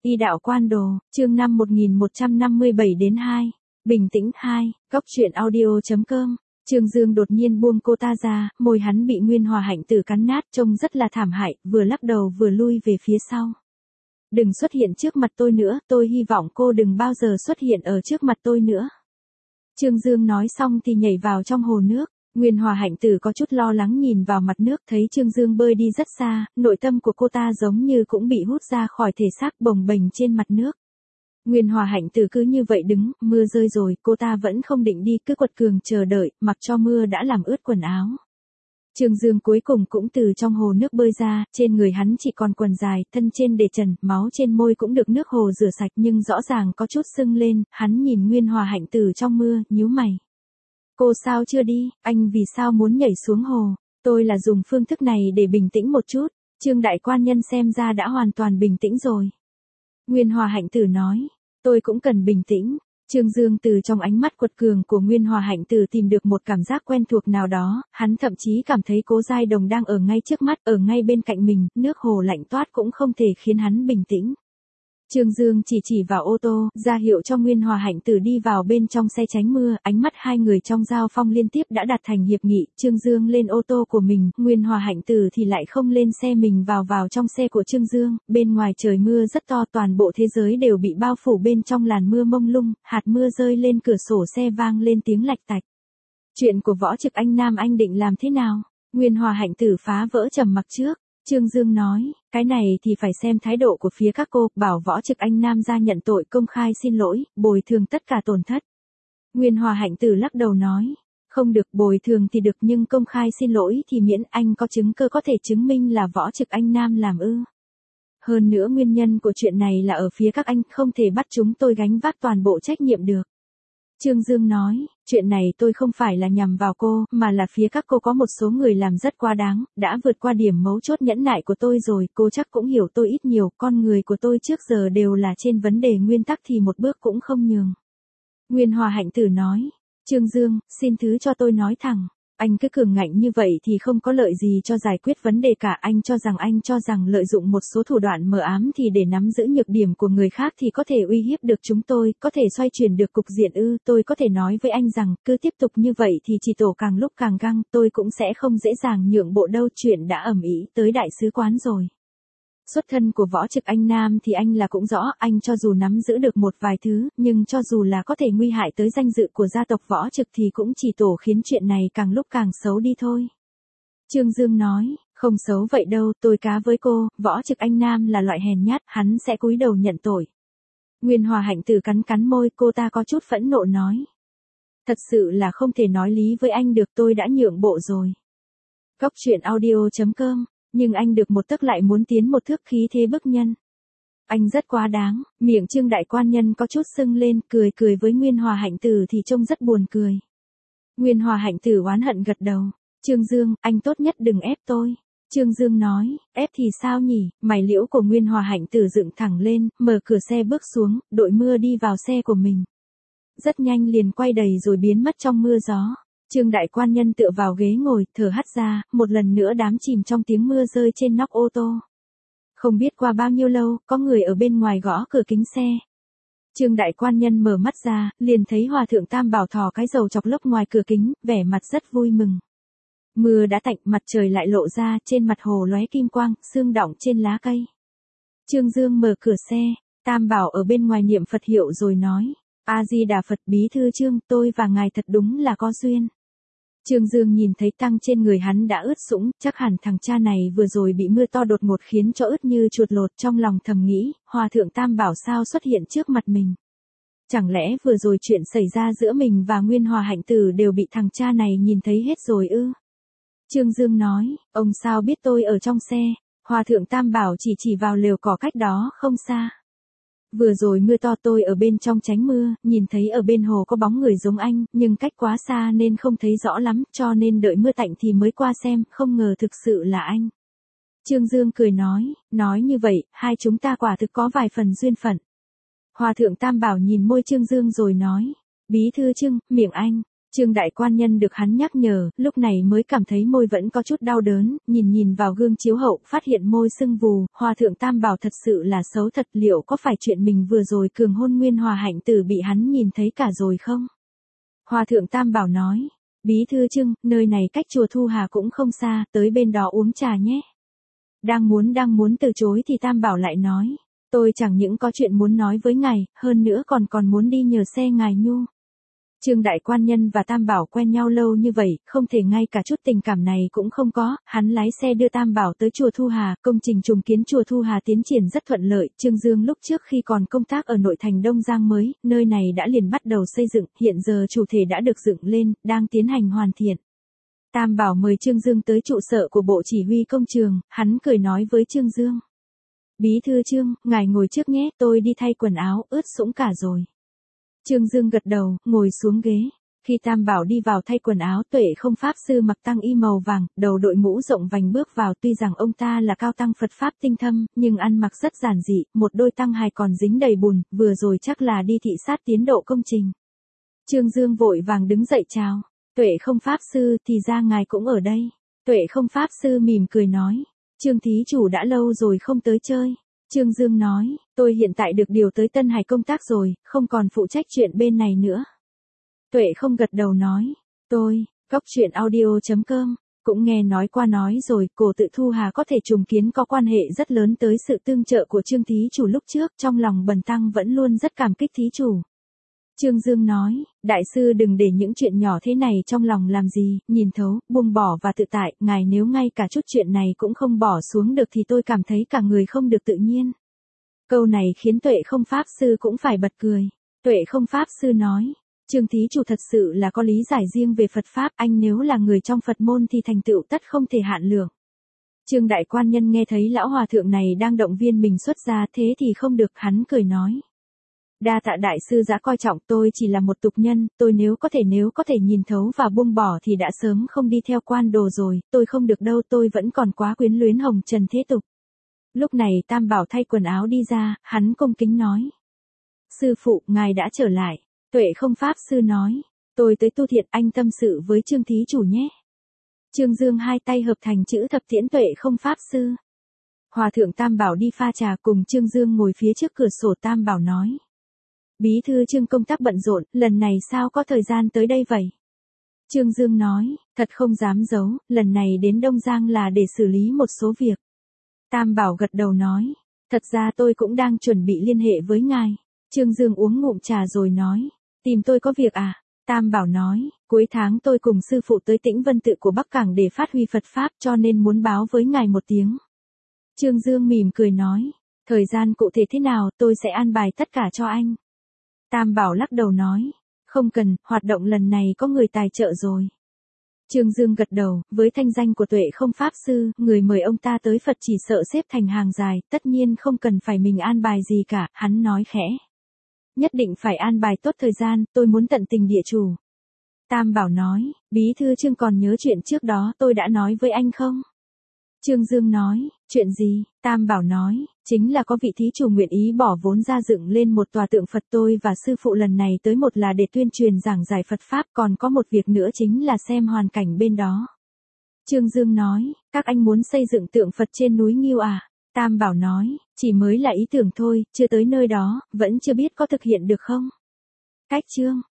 Y đạo quan đồ, chương 5 1157 đến 2. Bình tĩnh 2, góc truyện audio.com. Trương Dương đột nhiên buông cô ta ra, môi hắn bị Nguyên Hòa Hạnh Tử cắn nát, trông rất là thảm hại, vừa lắc đầu vừa lui về phía sau. Đừng xuất hiện trước mặt tôi nữa, tôi hy vọng cô đừng bao giờ xuất hiện ở trước mặt tôi nữa. Trương Dương nói xong thì nhảy vào trong hồ nước. Nguyên Hòa Hạnh Tử có chút lo lắng nhìn vào mặt nước, thấy Trương Dương bơi đi rất xa, nội tâm của cô ta giống như cũng bị hút ra khỏi thể xác, bồng bềnh trên mặt nước. Nguyên Hòa Hạnh Tử cứ như vậy đứng, mưa rơi rồi, cô ta vẫn không định đi, cứ quật cường chờ đợi, mặc cho mưa đã làm ướt quần áo. Trương Dương cuối cùng cũng từ trong hồ nước bơi ra, trên người hắn chỉ còn quần dài, thân trên để trần, máu trên môi cũng được nước hồ rửa sạch nhưng rõ ràng có chút sưng lên, hắn nhìn Nguyên Hòa Hạnh Tử trong mưa, nhíu mày. Cô sao chưa đi, anh vì sao muốn nhảy xuống hồ? Tôi là dùng phương thức này để bình tĩnh một chút. Trương đại quan nhân xem ra đã hoàn toàn bình tĩnh rồi. Nguyên Hòa Hạnh Tử nói, tôi cũng cần bình tĩnh. Trương Dương từ trong ánh mắt quật cường của Nguyên Hòa Hạnh Tử tìm được một cảm giác quen thuộc nào đó, hắn thậm chí cảm thấy Cố Giai Đồng đang ở ngay trước mắt, ở ngay bên cạnh mình, nước hồ lạnh toát cũng không thể khiến hắn bình tĩnh. Trương Dương chỉ vào ô tô, ra hiệu cho Nguyên Hòa Hạnh Tử đi vào bên trong xe tránh mưa, ánh mắt hai người trong giao phong liên tiếp đã đạt thành hiệp nghị, Trương Dương lên ô tô của mình, Nguyên Hòa Hạnh Tử thì lại không lên xe mình vào trong xe của Trương Dương, bên ngoài trời mưa rất to, toàn bộ thế giới đều bị bao phủ bên trong làn mưa mông lung, hạt mưa rơi lên cửa sổ xe vang lên tiếng lạch tạch. Chuyện của Võ Trực Anh Nam anh định làm thế nào? Nguyên Hòa Hạnh Tử phá vỡ trầm mặc trước. Trương Dương nói, cái này thì phải xem thái độ của phía các cô, bảo Võ Trực Anh Nam ra nhận tội, công khai xin lỗi, bồi thường tất cả tổn thất. Nguyên Hòa Hạnh Tử lắc đầu nói, không được, bồi thường thì được nhưng công khai xin lỗi thì miễn, anh có chứng cơ có thể chứng minh là Võ Trực Anh Nam làm ư. Hơn nữa nguyên nhân của chuyện này là ở phía các anh, không thể bắt chúng tôi gánh vác toàn bộ trách nhiệm được. Trương Dương nói, chuyện này tôi không phải là nhằm vào cô, mà là phía các cô có một số người làm rất quá đáng, đã vượt qua điểm mấu chốt nhẫn nại của tôi rồi, cô chắc cũng hiểu tôi ít nhiều, con người của tôi trước giờ đều là trên vấn đề nguyên tắc thì một bước cũng không nhường. Nguyên Hòa Hạnh Tử nói, Trương Dương, xin thứ cho tôi nói thẳng. Anh cứ cường ngạnh như vậy thì không có lợi gì cho giải quyết vấn đề cả, anh cho rằng lợi dụng một số thủ đoạn mờ ám thì để nắm giữ nhược điểm của người khác thì có thể uy hiếp được chúng tôi, có thể xoay chuyển được cục diện ư, tôi có thể nói với anh rằng, cứ tiếp tục như vậy thì chỉ tổ càng lúc càng căng, tôi cũng sẽ không dễ dàng nhượng bộ đâu, chuyện đã ầm ĩ tới đại sứ quán rồi. Xuất thân của Võ Trực Anh Nam thì anh là cũng rõ, anh cho dù nắm giữ được một vài thứ, nhưng cho dù là có thể nguy hại tới danh dự của gia tộc Võ Trực thì cũng chỉ tổ khiến chuyện này càng lúc càng xấu đi thôi. Trương Dương nói, không xấu vậy đâu, tôi cá với cô, Võ Trực Anh Nam là loại hèn nhát, hắn sẽ cúi đầu nhận tội. Nguyên Hòa Hạnh Tử cắn môi, cô ta có chút phẫn nộ nói. Thật sự là không thể nói lý với anh được, tôi đã nhượng bộ rồi. Góc truyện audio.com. Nhưng anh được một tấc lại muốn tiến một thước, khí thế bức nhân. Anh rất quá đáng, miệng Trương đại quan nhân có chút sưng lên, cười với Nguyên Hòa Hạnh Tử thì trông rất buồn cười. Nguyên Hòa Hạnh Tử oán hận gật đầu. Trương Dương, anh tốt nhất đừng ép tôi. Trương Dương nói, ép thì sao nhỉ? Mày liễu của Nguyên Hòa Hạnh Tử dựng thẳng lên, mở cửa xe bước xuống, đội mưa đi vào xe của mình. Rất nhanh liền quay đầy rồi biến mất trong mưa gió. Trương đại quan nhân tựa vào ghế ngồi, thở hắt ra, một lần nữa đám chìm trong tiếng mưa rơi trên nóc ô tô. Không biết qua bao nhiêu lâu, có người ở bên ngoài gõ cửa kính xe. Trương đại quan nhân mở mắt ra, liền thấy Hòa thượng Tam Bảo thò cái dầu chọc lốc ngoài cửa kính, vẻ mặt rất vui mừng. Mưa đã tạnh, mặt trời lại lộ ra, trên mặt hồ lóe kim quang, sương đọng trên lá cây. Trương Dương mở cửa xe, Tam Bảo ở bên ngoài niệm Phật hiệu rồi nói, A-di-đà Phật, bí thư Trương, tôi và ngài thật đúng là có duyên. Trương Dương nhìn thấy tăng trên người hắn đã ướt sũng, chắc hẳn thằng cha này vừa rồi bị mưa to đột ngột khiến cho ướt như chuột lột, trong lòng thầm nghĩ, Hòa thượng Tam Bảo sao xuất hiện trước mặt mình. Chẳng lẽ vừa rồi chuyện xảy ra giữa mình và Nguyên Hòa Hạnh Tử đều bị thằng cha này nhìn thấy hết rồi ư? Trương Dương nói, ông sao biết tôi ở trong xe? Hòa thượng Tam Bảo chỉ vào lều cỏ cách đó không xa. Vừa rồi mưa to tôi ở bên trong tránh mưa, nhìn thấy ở bên hồ có bóng người giống anh, nhưng cách quá xa nên không thấy rõ lắm, cho nên đợi mưa tạnh thì mới qua xem, không ngờ thực sự là anh. Trương Dương cười nói như vậy, hai chúng ta quả thực có vài phần duyên phận. Hòa thượng Tam Bảo nhìn môi Trương Dương rồi nói, bí thư Trương, miệng anh, Trương đại quan nhân được hắn nhắc nhở, lúc này mới cảm thấy môi vẫn có chút đau đớn, nhìn vào gương chiếu hậu, phát hiện môi sưng vù, Hòa thượng Tam Bảo thật sự là xấu thật, liệu có phải chuyện mình vừa rồi cường hôn Nguyên Hòa hạnh tử bị hắn nhìn thấy cả rồi không? Hòa thượng Tam Bảo nói, bí thư Trương, nơi này cách chùa Thu Hà cũng không xa, tới bên đó uống trà nhé. Đang muốn từ chối thì Tam Bảo lại nói, tôi chẳng những có chuyện muốn nói với ngài, hơn nữa còn muốn đi nhờ xe ngài nhu. Trương đại quan nhân và Tam Bảo quen nhau lâu như vậy, không thể ngay cả chút tình cảm này cũng không có, hắn lái xe đưa Tam Bảo tới chùa Thu Hà, công trình trùng kiến chùa Thu Hà tiến triển rất thuận lợi, Trương Dương lúc trước khi còn công tác ở nội thành Đông Giang mới, nơi này đã liền bắt đầu xây dựng, hiện giờ chủ thể đã được dựng lên, đang tiến hành hoàn thiện. Tam Bảo mời Trương Dương tới trụ sở của Bộ Chỉ huy Công trường, hắn cười nói với Trương Dương. Bí thư Trương, ngài ngồi trước nhé, tôi đi thay quần áo, ướt sũng cả rồi. Trương Dương gật đầu, ngồi xuống ghế. Khi Tam Bảo đi vào thay quần áo, Tuệ Không Pháp Sư mặc tăng y màu vàng, đầu đội mũ rộng vành bước vào, tuy rằng ông ta là cao tăng Phật Pháp tinh thâm, nhưng ăn mặc rất giản dị, một đôi tăng hài còn dính đầy bùn, vừa rồi chắc là đi thị sát tiến độ công trình. Trương Dương vội vàng đứng dậy chào. Tuệ Không Pháp Sư, thì ra ngài cũng ở đây. Tuệ Không Pháp Sư mỉm cười nói, Trương thí chủ đã lâu rồi không tới chơi. Trương Dương nói, tôi hiện tại được điều tới Tân Hải công tác rồi, không còn phụ trách chuyện bên này nữa. Tuệ Không gật đầu nói, tôi, Cóc Truyện Audio.com, cũng nghe nói qua nói rồi, cổ tự Thu Hà có thể trùng kiến có quan hệ rất lớn tới sự tương trợ của Trương thí chủ lúc trước, trong lòng bần tăng vẫn luôn rất cảm kích thí chủ. Trương Dương nói, đại sư đừng để những chuyện nhỏ thế này trong lòng làm gì, nhìn thấu, buông bỏ và tự tại, ngài nếu ngay cả chút chuyện này cũng không bỏ xuống được thì tôi cảm thấy cả người không được tự nhiên. Câu này khiến Tuệ Không Pháp Sư cũng phải bật cười. Tuệ Không Pháp Sư nói, Trương thí chủ thật sự là có lý giải riêng về Phật Pháp, anh nếu là người trong Phật môn thì thành tựu tất không thể hạn lượng. Trương đại quan nhân nghe thấy lão hòa thượng này đang động viên mình xuất gia thế thì không được, hắn cười nói. Đa tạ đại sư đã coi trọng, tôi chỉ là một tục nhân, tôi nếu có thể nhìn thấu và buông bỏ thì đã sớm không đi theo quan đồ rồi, tôi không được đâu, tôi vẫn còn quá quyến luyến hồng trần thế tục. Lúc này Tam Bảo thay quần áo đi ra, hắn cung kính nói. Sư phụ, ngài đã trở lại. Tuệ Không Pháp Sư nói, tôi tới tu thiện, anh tâm sự với Trương thí chủ nhé. Trương Dương hai tay hợp thành chữ thập tiễn Tuệ Không Pháp Sư. Hòa thượng Tam Bảo đi pha trà cùng Trương Dương ngồi phía trước cửa sổ. Tam Bảo nói. Bí thư Trương công tác bận rộn, lần này sao có thời gian tới đây vậy? Trương Dương nói, thật không dám giấu, lần này đến Đông Giang là để xử lý một số việc. Tam Bảo gật đầu nói, thật ra tôi cũng đang chuẩn bị liên hệ với ngài. Trương Dương uống ngụm trà rồi nói, tìm tôi có việc à? Tam Bảo nói, cuối tháng tôi cùng sư phụ tới Tĩnh Vân Tự của Bắc Cảng để phát huy Phật Pháp cho nên muốn báo với ngài một tiếng. Trương Dương mỉm cười nói, thời gian cụ thể thế nào tôi sẽ an bài tất cả cho anh. Tam Bảo lắc đầu nói, không cần, hoạt động lần này có người tài trợ rồi. Trương Dương gật đầu, với thanh danh của Tuệ Không Pháp Sư, người mời ông ta tới Phật chỉ sợ xếp thành hàng dài, tất nhiên không cần phải mình an bài gì cả, hắn nói khẽ. Nhất định phải an bài tốt thời gian, tôi muốn tận tình địa chủ. Tam Bảo nói, bí thư Trương còn nhớ chuyện trước đó tôi đã nói với anh không? Trương Dương nói, chuyện gì? Tam Bảo nói, chính là có vị thí chủ nguyện ý bỏ vốn ra dựng lên một tòa tượng Phật, tôi và sư phụ lần này tới một là để tuyên truyền giảng giải Phật Pháp, còn có một việc nữa chính là xem hoàn cảnh bên đó. Trương Dương nói, các anh muốn xây dựng tượng Phật trên núi Nghiêu à? Tam Bảo nói, chỉ mới là ý tưởng thôi, chưa tới nơi đó, vẫn chưa biết có thực hiện được không? Cách chương